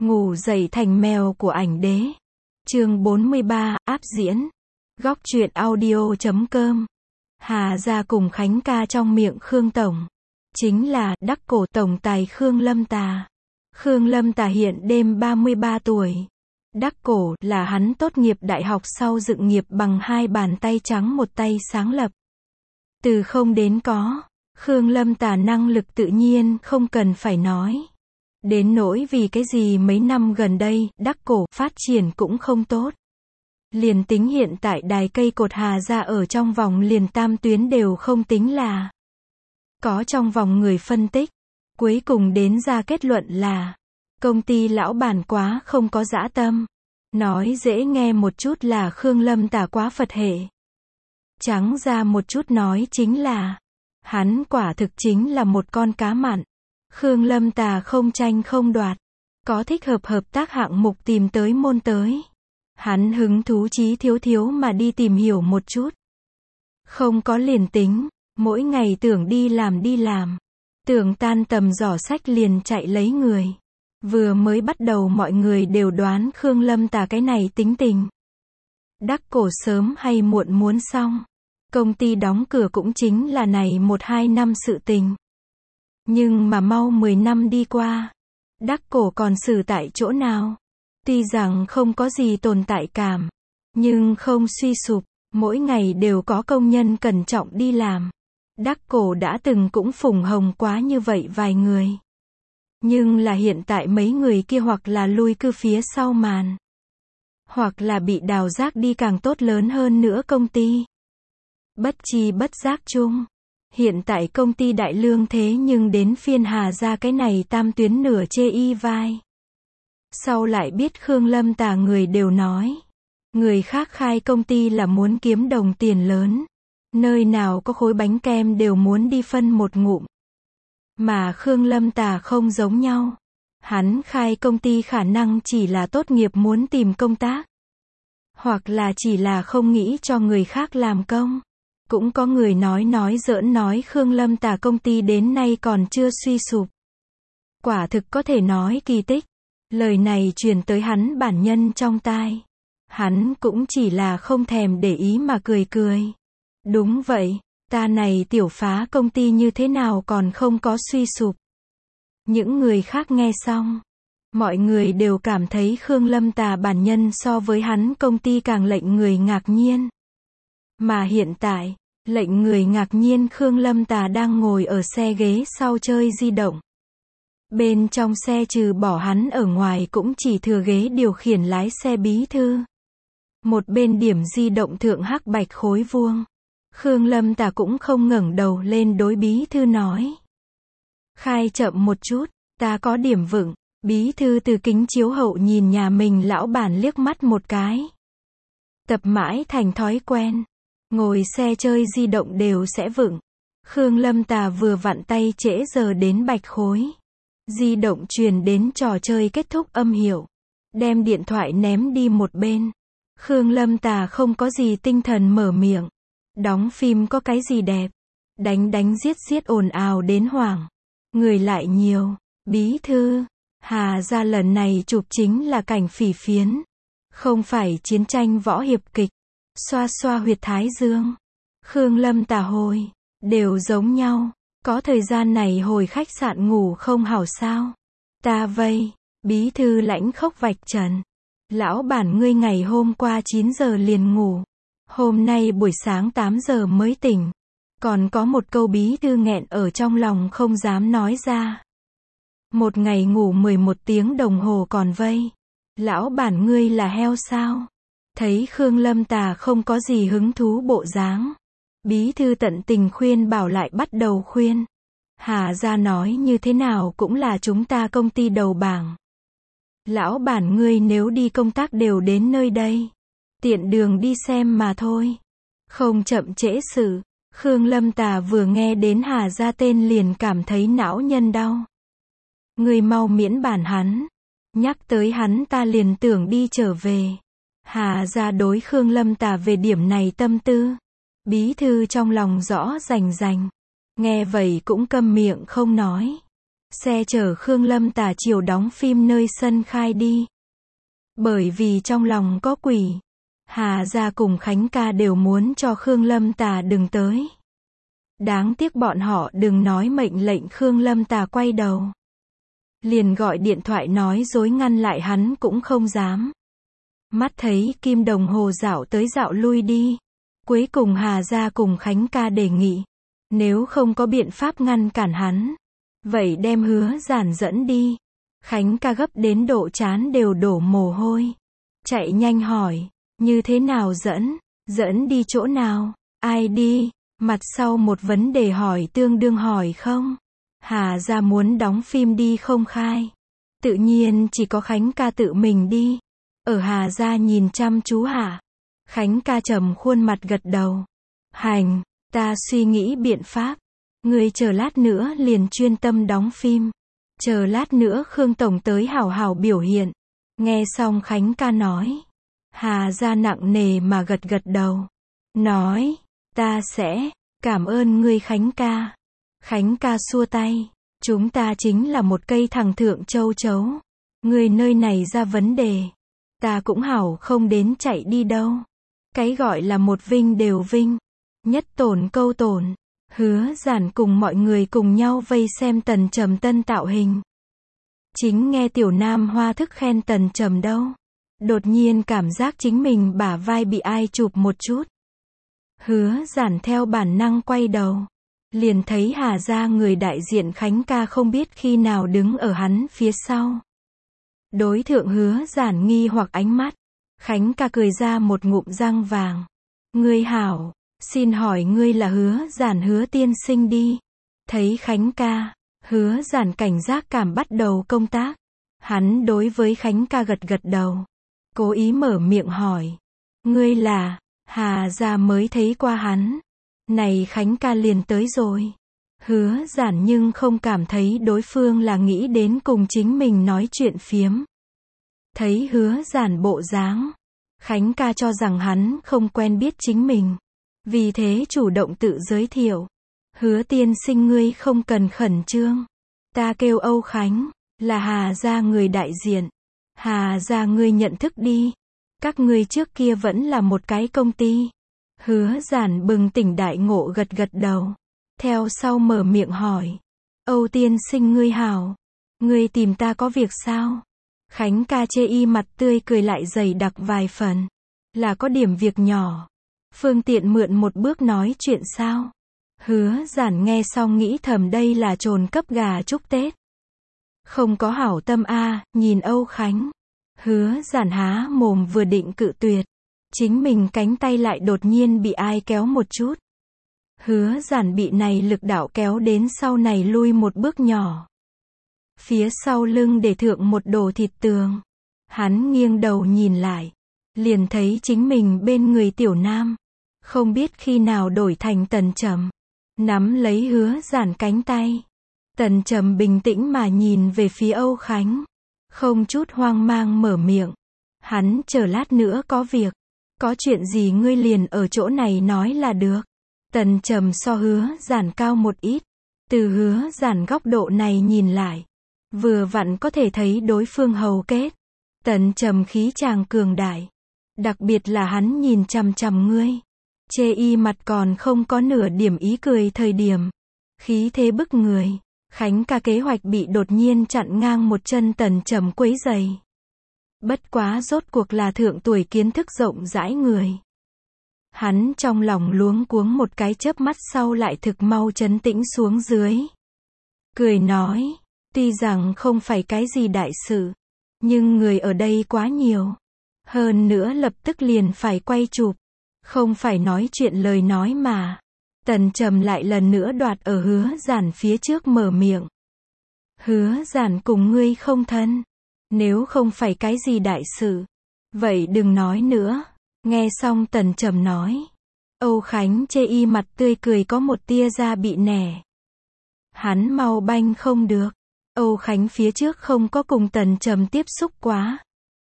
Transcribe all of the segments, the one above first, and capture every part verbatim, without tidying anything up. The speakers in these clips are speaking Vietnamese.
Ngủ dậy thành mèo của ảnh đế. Chương bốn mươi ba, áp diễn. Góc truyện audio chấm com. Hà Gia cùng Khánh ca trong miệng Khương Tổng. Chính là đắc cổ tổng tài Khương Lâm Tà. Khương Lâm Tà hiện đêm ba mươi ba tuổi. Đắc cổ là hắn tốt nghiệp đại học sau dựng nghiệp bằng hai bàn tay trắng một tay sáng lập. Từ không đến có, Khương Lâm Tà năng lực tự nhiên không cần phải nói. Đến nỗi vì cái gì mấy năm gần đây, đắc cổ phát triển cũng không tốt. Liền tính hiện tại đài cây cột Hà Gia ở trong vòng liền tam tuyến đều không tính là. Có trong vòng người phân tích, cuối cùng đến ra kết luận là, công ty lão bản quá không có dã tâm. Nói dễ nghe một chút là Khương Lâm Tà quá Phật hệ. Trắng ra một chút nói chính là, hắn quả thực chính là một con cá mặn. Khương Lâm Tà không tranh không đoạt, có thích hợp hợp tác hạng mục tìm tới môn tới. Hắn hứng thú chí thiếu thiếu mà đi tìm hiểu một chút. Không có liền tính, mỗi ngày tưởng đi làm đi làm. Tưởng tan tầm giỏ sách liền chạy lấy người. Vừa mới bắt đầu mọi người đều đoán Khương Lâm Tà cái này tính tình. Đắc cổ sớm hay muộn muốn xong. Công ty đóng cửa cũng chính là này một hai năm sự tình. Nhưng mà mau mười năm đi qua, đắc cổ còn xử tại chỗ nào? Tuy rằng không có gì tồn tại cảm, nhưng không suy sụp, mỗi ngày đều có công nhân cẩn trọng đi làm. Đắc cổ đã từng cũng phủng hồng quá như vậy vài người. Nhưng là hiện tại mấy người kia hoặc là lui cư phía sau màn, hoặc là bị đào rác đi càng tốt lớn hơn nữa công ty. Bất chi bất giác chung, hiện tại công ty đại lương thế nhưng đến phiên Hà Gia cái này tam tuyến nửa chê y vai. Sau lại biết Khương Lâm Tà người đều nói, người khác khai công ty là muốn kiếm đồng tiền lớn. Nơi nào có khối bánh kem đều muốn đi phân một ngụm. Mà Khương Lâm Tà không giống nhau. Hắn khai công ty khả năng chỉ là tốt nghiệp muốn tìm công tác. Hoặc là chỉ là không nghĩ cho người khác làm công. Cũng có người nói nói giỡn nói Khương Lâm Tà công ty đến nay còn chưa suy sụp. Quả thực có thể nói kỳ tích. Lời này truyền tới hắn bản nhân trong tai. Hắn cũng chỉ là không thèm để ý mà cười cười. Đúng vậy, ta này tiểu phá công ty như thế nào còn không có suy sụp. Những người khác nghe xong, mọi người đều cảm thấy Khương Lâm Tà bản nhân so với hắn công ty càng lệnh người ngạc nhiên. Mà hiện tại, lệnh người ngạc nhiên Khương Lâm Tà đang ngồi ở xe ghế sau chơi di động. Bên trong xe trừ bỏ hắn ở ngoài cũng chỉ thừa ghế điều khiển lái xe bí thư. Một bên điểm di động thượng hắc bạch khối vuông. Khương Lâm Tà cũng không ngẩng đầu lên đối bí thư nói. Khai chậm một chút, ta có điểm vững. Bí thư từ kính chiếu hậu nhìn nhà mình lão bản liếc mắt một cái. Tập mãi thành thói quen. Ngồi xe chơi di động đều sẽ vững. Khương Lâm Tà vừa vặn tay trễ giờ đến bạch khối. Di động truyền đến trò chơi kết thúc âm hiệu. Đem điện thoại ném đi một bên. Khương Lâm Tà không có gì tinh thần mở miệng. Đóng phim có cái gì đẹp. Đánh đánh giết giết ồn ào đến hoảng. Người lại nhiều. Bí thư. Hà Gia lần này chụp chính là cảnh phỉ phiến. Không phải chiến tranh võ hiệp kịch. Xoa xoa huyệt thái dương. Khương Lâm Tà hồi. Đều giống nhau. Có thời gian này hồi khách sạn ngủ không hảo sao. Ta vây. Bí thư lãnh khốc vạch trần. Lão bản ngươi ngày hôm qua chín giờ liền ngủ. Hôm nay buổi sáng tám giờ mới tỉnh. Còn có một câu bí thư nghẹn ở trong lòng không dám nói ra. Một ngày ngủ mười một tiếng đồng hồ còn vây. Lão bản ngươi là heo sao? Thấy Khương Lâm Tà không có gì hứng thú bộ dáng. Bí thư tận tình khuyên bảo lại bắt đầu khuyên. Hà Gia nói như thế nào cũng là chúng ta công ty đầu bảng. Lão bản ngươi nếu đi công tác đều đến nơi đây. Tiện đường đi xem mà thôi. Không chậm trễ sự. Khương Lâm Tà vừa nghe đến Hà Gia tên liền cảm thấy não nhân đau. Ngươi mau miễn bản hắn. Nhắc tới hắn ta liền tưởng đi trở về. Hà Gia đối Khương Lâm Tà về điểm này tâm tư. Bí thư trong lòng rõ rành rành. Nghe vậy cũng câm miệng không nói. xe chở Khương Lâm Tà chiều đóng phim nơi sân khai đi. Bởi vì trong lòng có quỷ, Hà Gia cùng Khánh ca đều muốn cho Khương Lâm Tà đừng tới. Đáng tiếc bọn họ đừng nói mệnh lệnh Khương Lâm Tà quay đầu. Liền gọi điện thoại nói dối ngăn lại hắn cũng không dám. Mắt thấy kim đồng hồ dạo tới dạo lui đi. Cuối cùng Hà Gia cùng Khánh ca đề nghị. Nếu không có biện pháp ngăn cản hắn, vậy đem Hứa Giản dẫn đi. Khánh ca gấp đến độ chán đều đổ mồ hôi. Chạy nhanh hỏi, như thế nào dẫn? Dẫn đi chỗ nào? Ai đi? Mặt sau một vấn đề hỏi tương đương hỏi không? Hà Gia muốn đóng phim đi không khai. Tự nhiên chỉ có Khánh ca tự mình đi. Ở Hà Gia nhìn chăm chú hả? Khánh ca trầm khuôn mặt gật đầu. Hành, ta suy nghĩ biện pháp. Ngươi chờ lát nữa liền chuyên tâm đóng phim. Chờ lát nữa Khương Tổng tới hảo hảo biểu hiện. Nghe xong Khánh ca nói. Hà Gia nặng nề mà gật gật đầu. Nói, ta sẽ, cảm ơn ngươi Khánh ca. Khánh ca xua tay. Chúng ta chính là một cây thằng thượng châu chấu. Ngươi nơi này ra vấn đề. Ta cũng hảo không đến chạy đi đâu. Cái gọi là một vinh đều vinh. Nhất tổn câu tổn. Hứa Giản cùng mọi người cùng nhau vây xem Tần Trầm tân tạo hình. Chính nghe tiểu nam hoa thức khen Tần Trầm đâu. Đột nhiên cảm giác chính mình bả vai bị ai chụp một chút. Hứa Giản theo bản năng quay đầu. Liền thấy Hà Gia người đại diện Khánh ca không biết khi nào đứng ở hắn phía sau. Đối thượng Hứa Giản nghi hoặc ánh mắt. Khánh ca cười ra một ngụm răng vàng. Ngươi hảo, xin hỏi ngươi là Hứa Giản Hứa tiên sinh đi. Thấy Khánh ca, Hứa Giản cảnh giác cảm bắt đầu công tác. Hắn đối với Khánh ca gật gật đầu. Cố ý mở miệng hỏi. Ngươi là, Hà Gia mới thấy qua hắn. Này Khánh ca liền tới rồi. Hứa Giản nhưng không cảm thấy đối phương là nghĩ đến cùng chính mình nói chuyện phiếm. Thấy Hứa Giản bộ dáng, Khánh ca cho rằng hắn không quen biết chính mình. Vì thế chủ động tự giới thiệu. Hứa tiên sinh ngươi không cần khẩn trương. Ta kêu Âu Khánh, là Hà Gia người đại diện. Hà Gia ngươi nhận thức đi. Các ngươi trước kia vẫn là một cái công ty. Hứa Giản bừng tỉnh đại ngộ gật gật đầu. Theo sau mở miệng hỏi. Âu tiên sinh ngươi hảo. Ngươi tìm ta có việc sao? Khánh ca chê y mặt tươi cười lại dày đặc vài phần. Là có điểm việc nhỏ. Phương tiện mượn một bước nói chuyện sao? Hứa Giản nghe xong nghĩ thầm đây là trồn cấp gà chúc Tết. Không có hảo tâm a, nhìn Âu Khánh. Hứa Giản há mồm vừa định cự tuyệt. Chính mình cánh tay lại đột nhiên bị ai kéo một chút. Hứa Giản bị này lực đạo kéo đến sau này lui một bước nhỏ. Phía sau lưng để thượng một đồ thịt tường. Hắn nghiêng đầu nhìn lại. Liền thấy chính mình bên người tiểu nam. Không biết khi nào đổi thành Tần Trầm. Nắm lấy Hứa Giản cánh tay. Tần Trầm bình tĩnh mà nhìn về phía Âu Khánh. Không chút hoang mang mở miệng. Hắn chờ lát nữa có việc. Có chuyện gì ngươi liền ở chỗ này nói là được. Tần Trầm so Hứa Giản cao một ít. Từ Hứa Giản góc độ này nhìn lại. Vừa vặn có thể thấy đối phương hầu kết. Tần Trầm khí chàng cường đại. Đặc biệt là hắn nhìn chằm chằm ngươi. Chê y mặt còn không có nửa điểm ý cười thời điểm. Khí thế bức người. Khánh ca kế hoạch bị đột nhiên chặn ngang một chân Tần Trầm quấy giày. Bất quá rốt cuộc là thượng tuổi kiến thức rộng rãi người. Hắn trong lòng luống cuống một cái chớp mắt sau lại thực mau trấn tĩnh xuống dưới. Cười nói, tuy rằng không phải cái gì đại sự, nhưng người ở đây quá nhiều. Hơn nữa lập tức liền phải quay chụp. Không phải nói chuyện lời nói mà. Tần Trầm lại lần nữa đoạt ở Hứa Giản phía trước mở miệng. Hứa Giản cùng ngươi không thân. Nếu không phải cái gì đại sự, vậy đừng nói nữa. Nghe xong Tần Trầm nói. Âu Khánh chê y mặt tươi cười có một tia da bị nẻ. Hắn mau banh không được. Âu Khánh phía trước không có cùng Tần Trầm tiếp xúc quá.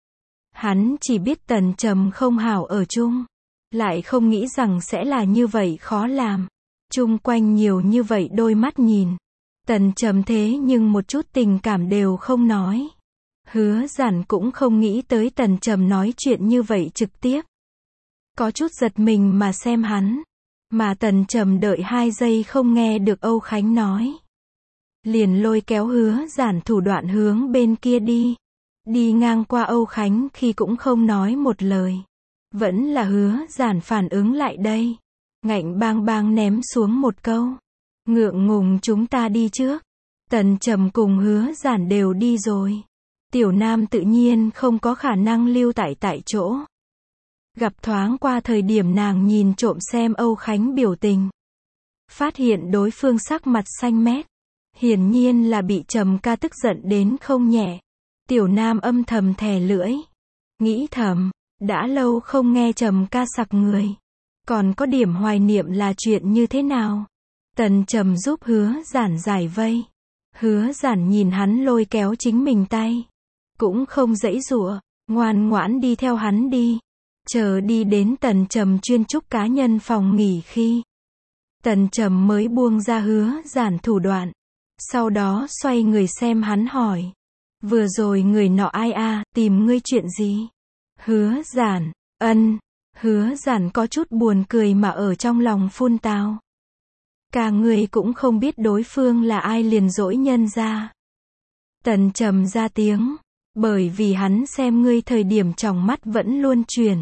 Hắn chỉ biết Tần Trầm không hảo ở chung. Lại không nghĩ rằng sẽ là như vậy khó làm. Chung quanh nhiều như vậy đôi mắt nhìn. Tần Trầm thế nhưng một chút tình cảm đều không nói. Hứa Giản cũng không nghĩ tới Tần Trầm nói chuyện như vậy trực tiếp. Có chút giật mình mà xem hắn. Mà Tần Trầm đợi hai giây không nghe được Âu Khánh nói. Liền lôi kéo Hứa Giản thủ đoạn hướng bên kia đi. Đi ngang qua Âu Khánh khi cũng không nói một lời. Vẫn là Hứa Giản phản ứng lại đây. Ngạnh bang bang ném xuống một câu. Ngượng ngùng chúng ta đi trước. Tần Trầm cùng Hứa Giản đều đi rồi. Tiểu Nam tự nhiên không có khả năng lưu tại tại chỗ. Gặp thoáng qua thời điểm nàng nhìn trộm xem Âu Khánh biểu tình. Phát hiện đối phương sắc mặt xanh mét. Hiển nhiên là bị Trầm ca tức giận đến không nhẹ. Tiểu Nam âm thầm thè lưỡi. Nghĩ thầm, đã lâu không nghe Trầm ca sặc người. Còn có điểm hoài niệm là chuyện như thế nào? Tần Trầm giúp Hứa Giản giải vây. Hứa Giản nhìn hắn lôi kéo chính mình tay. Cũng không giãy giụa, ngoan ngoãn đi theo hắn đi. Chờ đi đến Tần Trầm chuyên trúc cá nhân phòng nghỉ khi. Tần Trầm mới buông ra Hứa Giản thủ đoạn. Sau đó xoay người xem hắn hỏi. Vừa rồi người nọ ai a, tìm ngươi chuyện gì? Hứa Giản, ân. Hứa Giản có chút buồn cười mà ở trong lòng phun tào. Cả người cũng không biết đối phương là ai liền dỗi nhân ra. Tần Trầm ra tiếng. Bởi vì hắn xem ngươi thời điểm tròng mắt vẫn luôn chuyển.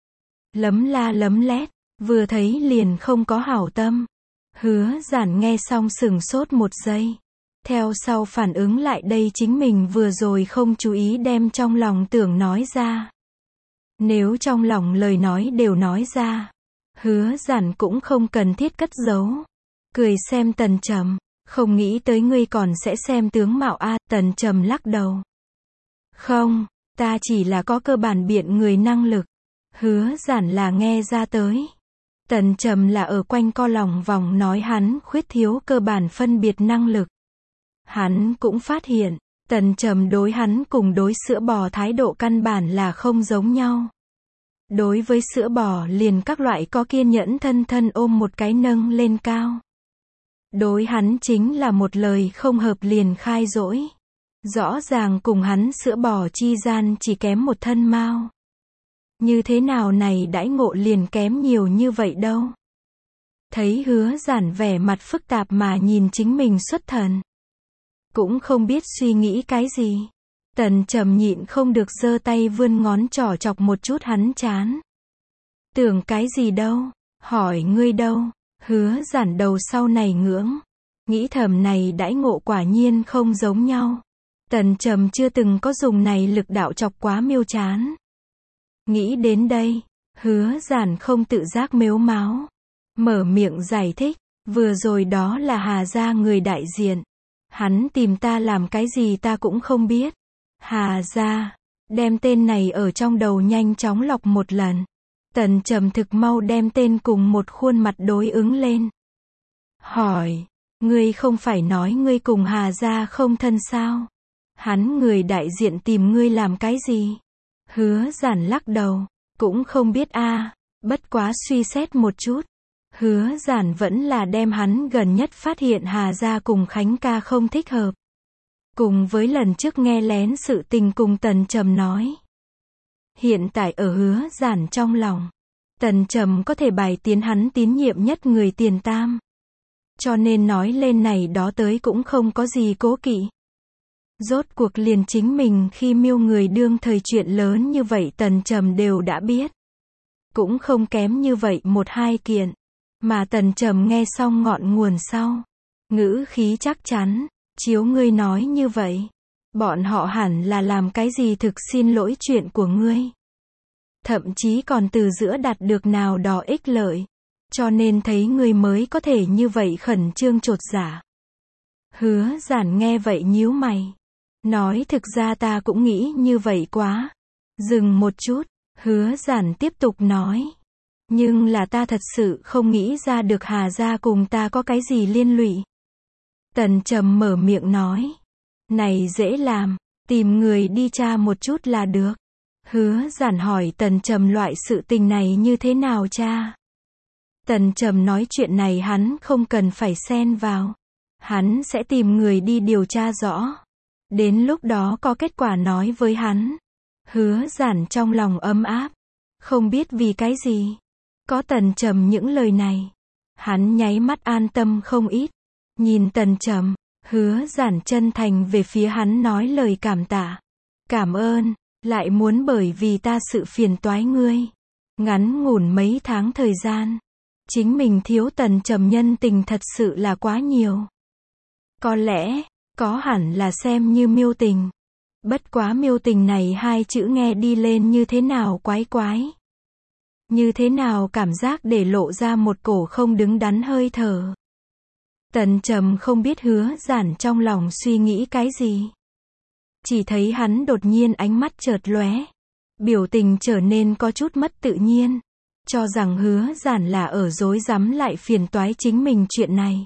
Lấm la lấm lét, vừa thấy liền không có hảo tâm. Hứa Giản nghe xong sửng sốt một giây. Theo sau phản ứng lại đây chính mình vừa rồi không chú ý đem trong lòng tưởng nói ra. Nếu trong lòng lời nói đều nói ra, Hứa Giản cũng không cần thiết cất giấu. Cười xem Tần Trầm, không nghĩ tới ngươi còn sẽ xem tướng mạo a. Tần Trầm lắc đầu. Không, ta chỉ là có cơ bản biện người năng lực. Hứa Giản là nghe ra tới. Tần Trầm là ở quanh co lòng vòng nói hắn khuyết thiếu cơ bản phân biệt năng lực. Hắn cũng phát hiện, Tần Trầm đối hắn cùng đối sữa bò thái độ căn bản là không giống nhau. Đối với sữa bò liền các loại có kiên nhẫn thân thân ôm một cái nâng lên cao. Đối hắn chính là một lời không hợp liền khai dỗi. Rõ ràng cùng hắn sữa bò chi gian chỉ kém một thân mao. Như thế nào này đãi ngộ liền kém nhiều như vậy đâu. Thấy Hứa Giản vẻ mặt phức tạp mà nhìn chính mình xuất thần. Cũng không biết suy nghĩ cái gì. Tần Trầm nhịn không được giơ tay vươn ngón trỏ chọc một chút hắn trán. Tưởng cái gì đâu, hỏi ngươi đâu. Hứa Giản đầu sau này ngưỡng. Nghĩ thầm này đãi ngộ quả nhiên không giống nhau. Tần Trầm chưa từng có dùng này lực đạo chọc quá miêu chán. Nghĩ đến đây, Hứa Giản không tự giác mếu máo. Mở miệng giải thích, vừa rồi đó là Hà gia người đại diện. Hắn tìm ta làm cái gì ta cũng không biết. Hà gia, đem tên này ở trong đầu nhanh chóng lọc một lần. Tần Trầm thực mau đem tên cùng một khuôn mặt đối ứng lên. Hỏi, ngươi không phải nói ngươi cùng Hà gia không thân sao? Hắn người đại diện tìm ngươi làm cái gì? Hứa Giản lắc đầu, cũng không biết a, à, bất quá suy xét một chút. Hứa Giản vẫn là đem hắn gần nhất phát hiện Hà gia cùng Khánh ca không thích hợp. Cùng với lần trước nghe lén sự tình cùng Tần Trầm nói. Hiện tại ở Hứa Giản trong lòng, Tần Trầm có thể bài tiến hắn tín nhiệm nhất người tiền tam. Cho nên nói lên này đó tới cũng không có gì cố kỵ. Rốt cuộc liền chính mình khi miêu người đương thời chuyện lớn như vậy Tần Trầm đều đã biết. Cũng không kém như vậy một hai kiện. Mà Tần Trầm nghe xong ngọn nguồn sau. Ngữ khí chắc chắn, chiếu ngươi nói như vậy. Bọn họ hẳn là làm cái gì thực xin lỗi chuyện của ngươi. Thậm chí còn từ giữa đạt được nào đó ích lợi. Cho nên thấy ngươi mới có thể như vậy khẩn trương chột dạ. Hứa Giản nghe vậy nhíu mày. Nói thực ra ta cũng nghĩ như vậy quá. Dừng một chút, Hứa Giản tiếp tục nói. Nhưng là ta thật sự không nghĩ ra được Hà gia cùng ta có cái gì liên lụy. Tần Trầm mở miệng nói. Này dễ làm, tìm người đi tra một chút là được. Hứa Giản hỏi Tần Trầm loại sự tình này như thế nào cha. Tần Trầm nói chuyện này hắn không cần phải xen vào. Hắn sẽ tìm người đi điều tra rõ. Đến lúc đó có kết quả nói với hắn. Hứa Giản trong lòng ấm áp. Không biết vì cái gì. Có Tần Trầm những lời này. Hắn nháy mắt an tâm không ít. Nhìn Tần Trầm, Hứa Giản chân thành về phía hắn nói lời cảm tạ. Cảm ơn, lại muốn bởi vì ta sự phiền toái ngươi. Ngắn ngủn mấy tháng thời gian. Chính mình thiếu Tần Trầm nhân tình thật sự là quá nhiều. Có lẽ, có hẳn là xem như miêu tình. Bất quá miêu tình này hai chữ nghe đi lên như thế nào quái quái. Như thế nào cảm giác để lộ ra một cổ không đứng đắn hơi thở. Tần Trầm không biết Hứa Giản trong lòng suy nghĩ cái gì. Chỉ thấy hắn đột nhiên ánh mắt chợt lóe. Biểu tình trở nên có chút mất tự nhiên. Cho rằng Hứa Giản là ở dối rắm lại phiền toái chính mình chuyện này.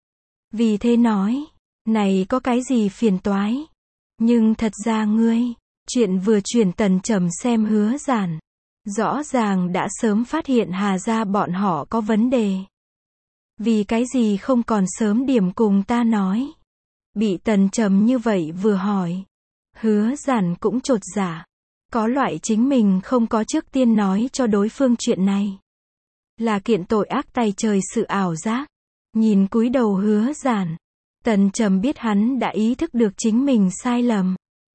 Vì thế nói, này có cái gì phiền toái. Nhưng thật ra ngươi, chuyện vừa chuyển Tần Trầm xem Hứa Giản. Rõ ràng đã sớm phát hiện Hà gia bọn họ có vấn đề. Vì cái gì không còn sớm điểm cùng ta nói. Bị Tần Trầm như vậy vừa hỏi. Hứa Giản cũng chột dạ. Có loại chính mình không có trước tiên nói cho đối phương chuyện này. Là kiện tội ác tày trời sự ảo giác. Nhìn cúi đầu Hứa Giản. Tần Trầm biết hắn đã ý thức được chính mình sai lầm.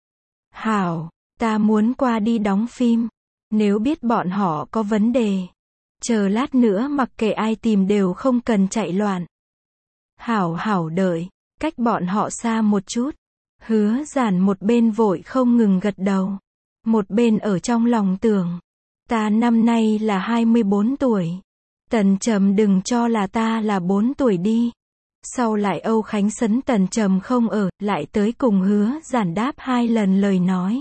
Hảo, ta muốn qua đi đóng phim. Nếu biết bọn họ có vấn đề. Chờ lát nữa mặc kệ ai tìm đều không cần chạy loạn. Hảo hảo đợi, cách bọn họ xa một chút. Hứa Giản một bên vội không ngừng gật đầu. Một bên ở trong lòng tưởng. Ta năm nay là hai mươi bốn tuổi. Tần Trầm đừng cho là ta là bốn tuổi đi. Sau lại Âu Khánh sấn Tần Trầm không ở, lại tới cùng Hứa Giản đáp hai lần lời nói.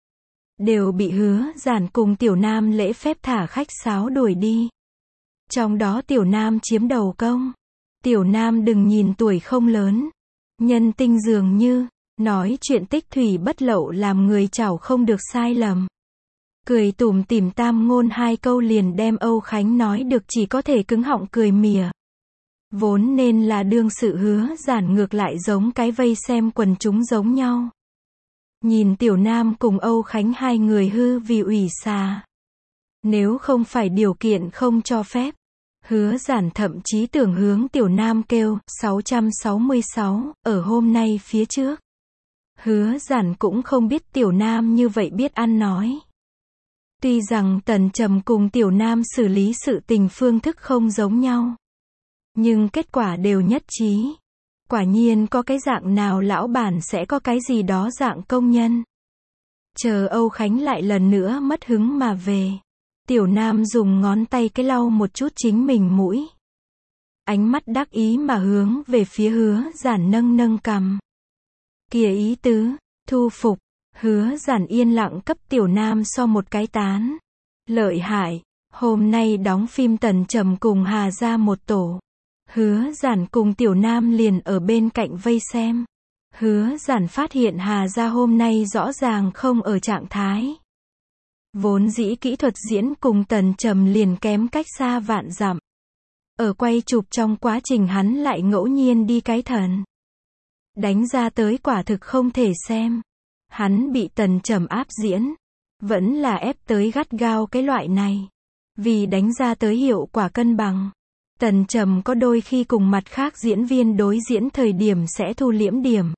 Đều bị Hứa Giản cùng Tiểu Nam lễ phép thả khách sáo đuổi đi. Trong đó Tiểu Nam chiếm đầu công. Tiểu Nam đừng nhìn tuổi không lớn. Nhân tinh dường như, nói chuyện tích thủy bất lậu làm người chảo không được sai lầm. Cười tủm tỉm tam ngôn hai câu liền đem Âu Khánh nói được chỉ có thể cứng họng cười mỉa. Vốn nên là đương sự Hứa Giản ngược lại giống cái vây xem quần chúng giống nhau. Nhìn Tiểu Nam cùng Âu Khánh hai người hư vì ủy xà. Nếu không phải điều kiện không cho phép. Hứa Giản thậm chí tưởng hướng Tiểu Nam kêu, sáu trăm sáu mươi sáu, ở hôm nay phía trước. Hứa Giản cũng không biết Tiểu Nam như vậy biết ăn nói. Tuy rằng Tần Trầm cùng Tiểu Nam xử lý sự tình phương thức không giống nhau. Nhưng kết quả đều nhất trí. Quả nhiên có cái dạng nào lão bản sẽ có cái gì đó dạng công nhân. Chờ Âu Khánh lại lần nữa mất hứng mà về. Tiểu Nam dùng ngón tay cái lau một chút chính mình mũi. Ánh mắt đắc ý mà hướng về phía Hứa Giản nâng nâng cằm. Kìa ý tứ, thu phục. Hứa Giản yên lặng cấp Tiểu Nam so một cái tán. Lợi hại, hôm nay đóng phim Tần Trầm cùng Hà gia một tổ. Hứa Giản cùng Tiểu Nam liền ở bên cạnh vây xem. Hứa Giản phát hiện Hà gia hôm nay rõ ràng không ở trạng thái. Vốn dĩ kỹ thuật diễn cùng Tần Trầm liền kém cách xa vạn dặm. Ở quay chụp trong quá trình hắn lại ngẫu nhiên đi cái thần. Đánh ra tới quả thực không thể xem. Hắn bị Tần Trầm áp diễn. Vẫn là ép tới gắt gao cái loại này. Vì đánh ra tới hiệu quả cân bằng. Tần Trầm có đôi khi cùng mặt khác diễn viên đối diễn thời điểm sẽ thu liễm điểm.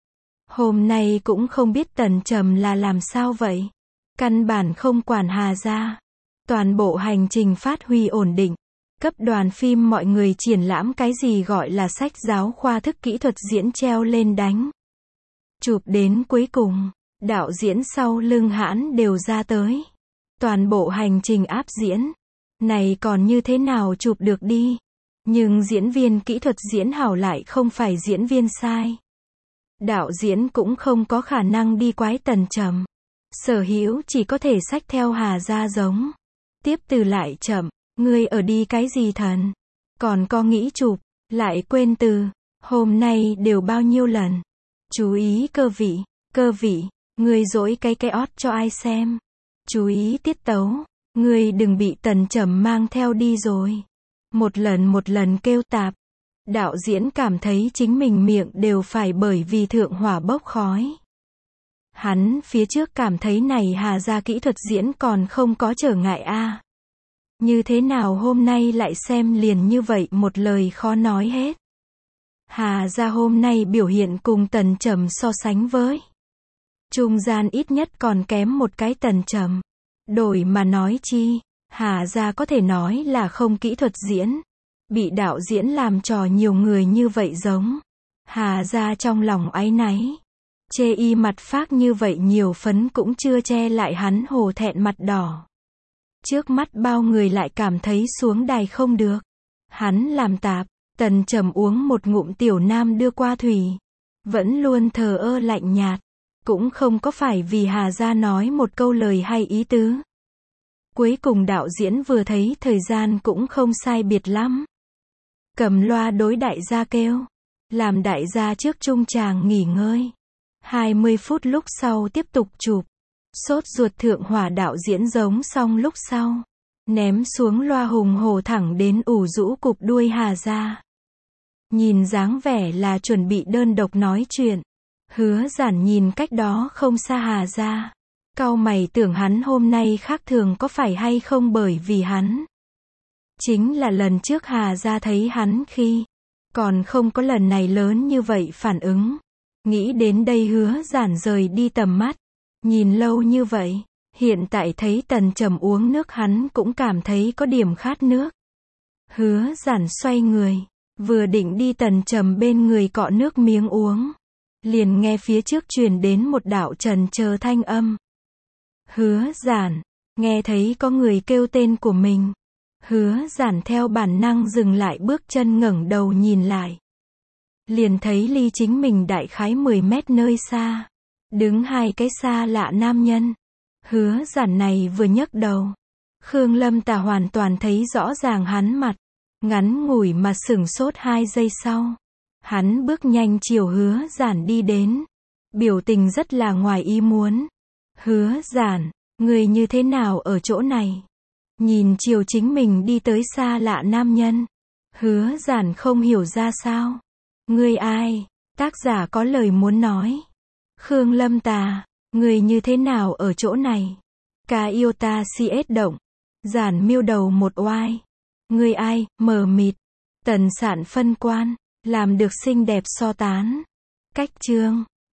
Hôm nay cũng không biết Tần Trầm là làm sao vậy. Căn bản không quản Hà gia. Toàn bộ hành trình phát huy ổn định. Cấp đoàn phim mọi người triển lãm cái gì gọi là sách giáo khoa thức kỹ thuật diễn treo lên đánh. Chụp đến cuối cùng, đạo diễn sau lưng hãn đều ra tới. Toàn bộ hành trình áp diễn. Này còn như thế nào chụp được đi. Nhưng diễn viên kỹ thuật diễn hảo lại không phải diễn viên sai. Đạo diễn cũng không có khả năng đi quái Tần Trầm. Sở hữu chỉ có thể xách theo Hà gia giống. Tiếp từ lại chậm, ngươi ở đi cái gì thần? Còn có nghĩ chụp, lại quên từ, hôm nay đều bao nhiêu lần. Chú ý cơ vị, cơ vị, ngươi dỗi cái cái ót cho ai xem. Chú ý tiết tấu, ngươi đừng bị Tần Trầm mang theo đi rồi. Một lần một lần kêu tạp. Đạo diễn cảm thấy chính mình miệng đều phải bởi vì thượng hỏa bốc khói. Hắn phía trước cảm thấy này Hà gia kỹ thuật diễn còn không có trở ngại a. Như thế nào hôm nay lại xem liền như vậy một lời khó nói hết. Hà gia hôm nay biểu hiện cùng Tần Trầm so sánh với. Trung gian ít nhất còn kém một cái Tần Trầm. Đổi mà nói chi, Hà gia có thể nói là không kỹ thuật diễn. Bị đạo diễn làm trò nhiều người như vậy giống. Hà gia trong lòng áy náy. Chê y mặt phác như vậy nhiều phấn cũng chưa che lại hắn hồ thẹn mặt đỏ. Trước mắt bao người lại cảm thấy xuống đài không được. Hắn làm tạp, Tần Trầm uống một ngụm tiểu nam đưa qua thủy. Vẫn luôn thờ ơ lạnh nhạt. Cũng không có phải vì Hà gia nói một câu lời hay ý tứ. Cuối cùng đạo diễn vừa thấy thời gian cũng không sai biệt lắm. Cầm loa đối đại gia kêu. Làm đại gia trước trung tràng nghỉ ngơi. hai mươi phút lúc sau tiếp tục chụp. Sốt ruột thượng hỏa đạo diễn giống xong lúc sau. Ném xuống loa hùng hổ thẳng đến ủ rũ cục đuôi Hà gia. Nhìn dáng vẻ là chuẩn bị đơn độc nói chuyện. Hứa Giản nhìn cách đó không xa Hà gia. Cau mày tưởng hắn hôm nay khác thường có phải hay không bởi vì hắn. Chính là lần trước Hà gia thấy hắn khi. Còn không có lần này lớn như vậy phản ứng. Nghĩ đến đây Hứa Giản rời đi tầm mắt. Nhìn lâu như vậy. Hiện tại thấy Tần Trầm uống nước hắn cũng cảm thấy có điểm khát nước. Hứa Giản xoay người. Vừa định đi Tần Trầm bên người cọ nước miếng uống. Liền nghe phía trước truyền đến một đạo trần chờ thanh âm. Hứa Giản. Nghe thấy có người kêu tên của mình. Hứa Giản theo bản năng dừng lại bước chân ngẩng đầu nhìn lại. Liền thấy ly chính mình đại khái mười mét nơi xa. Đứng hai cái xa lạ nam nhân. Hứa Giản này vừa nhấc đầu. Khương Lâm Tà hoàn toàn thấy rõ ràng hắn mặt. Ngắn ngủi mà sửng sốt hai giây sau. Hắn bước nhanh chiều Hứa Giản đi đến. Biểu tình rất là ngoài ý muốn. Hứa Giản, người như thế nào ở chỗ này? Nhìn chiều chính mình đi tới xa lạ nam nhân. Hứa Giản không hiểu ra sao. Ngươi ai? Tác giả có lời muốn nói. Khương Lâm Tà, người như thế nào ở chỗ này? Ca yêu ta si ết động. Giản miêu đầu một oai. Ngươi ai? Mờ mịt. Tần Sạn phân quan. Làm được xinh đẹp so tán. Cách chương.